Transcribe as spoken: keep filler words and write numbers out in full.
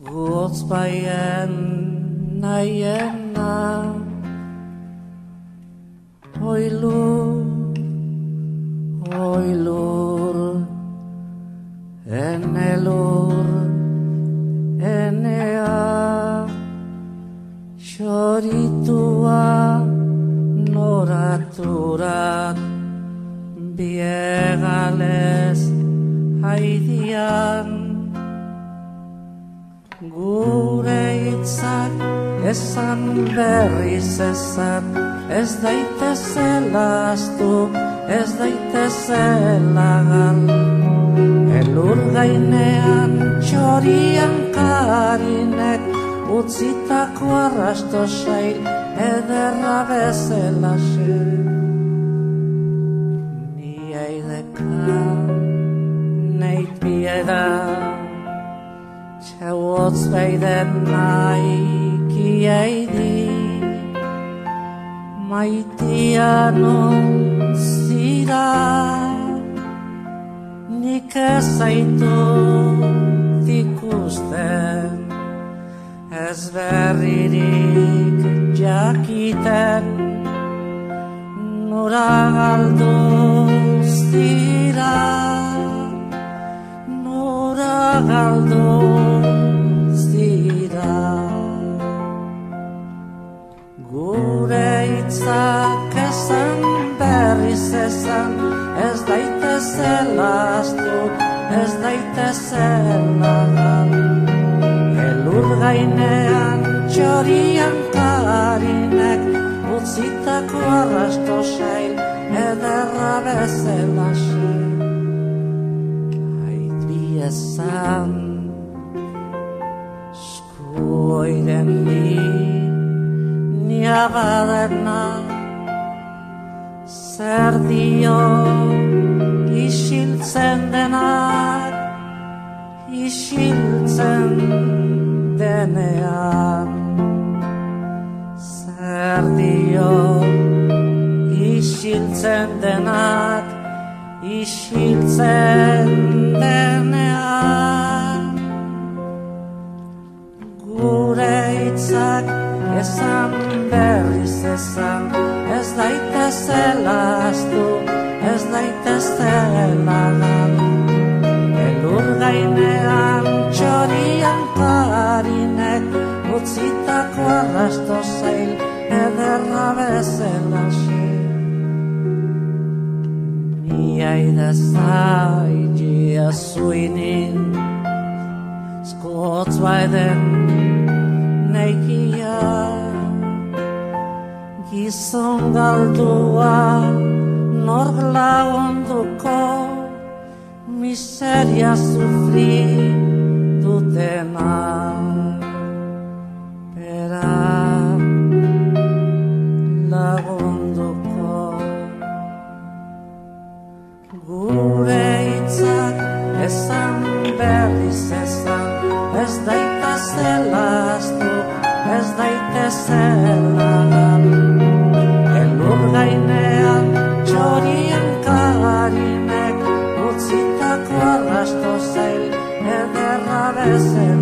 Gotz baien nahiena Oi lur, oi lur Ene lur, enea Txoritua noraturat Biegales haidian Gure hitzak esan berriz esan Ez daitezela astu, ez daitezela gal Elur gainean txorian karinek Utzitako arrasto sail ederra bezela xe Ni aideka neit bieda Txauotz beiden naiki aidi Maitia non zira Nik ez zaitut ikusten Ez berririk jakiten Nora galduz dira Nora galduz dira Gure hitzak esan berriz esan Ez daitezela astu, ez daitezela gal Elur gainean txorian karinek Utzitako arrasto sail ederra bezela xe Ait biezan skuoiden ni Nia badena Zer dio isiltzen denak Isiltzen denean Zer dio isiltzen denak Isiltzen denean Gure hitzak esan berriz esan Ez daitezela astu, ez daitezela gal Elur gainean txorian karinek Utzitako arrasto zail ederra bezela xe Ni aidezai zuinin Skotz baiden neikia Gizon galdua nork lagunduko Miseria sufri dutena Bera lagunduko Gure hitzak esan berriz esan Ez daitezela astu, ez daitezela gal Elur gainean txorien karinek Utzitako arrasto zail ederra bezela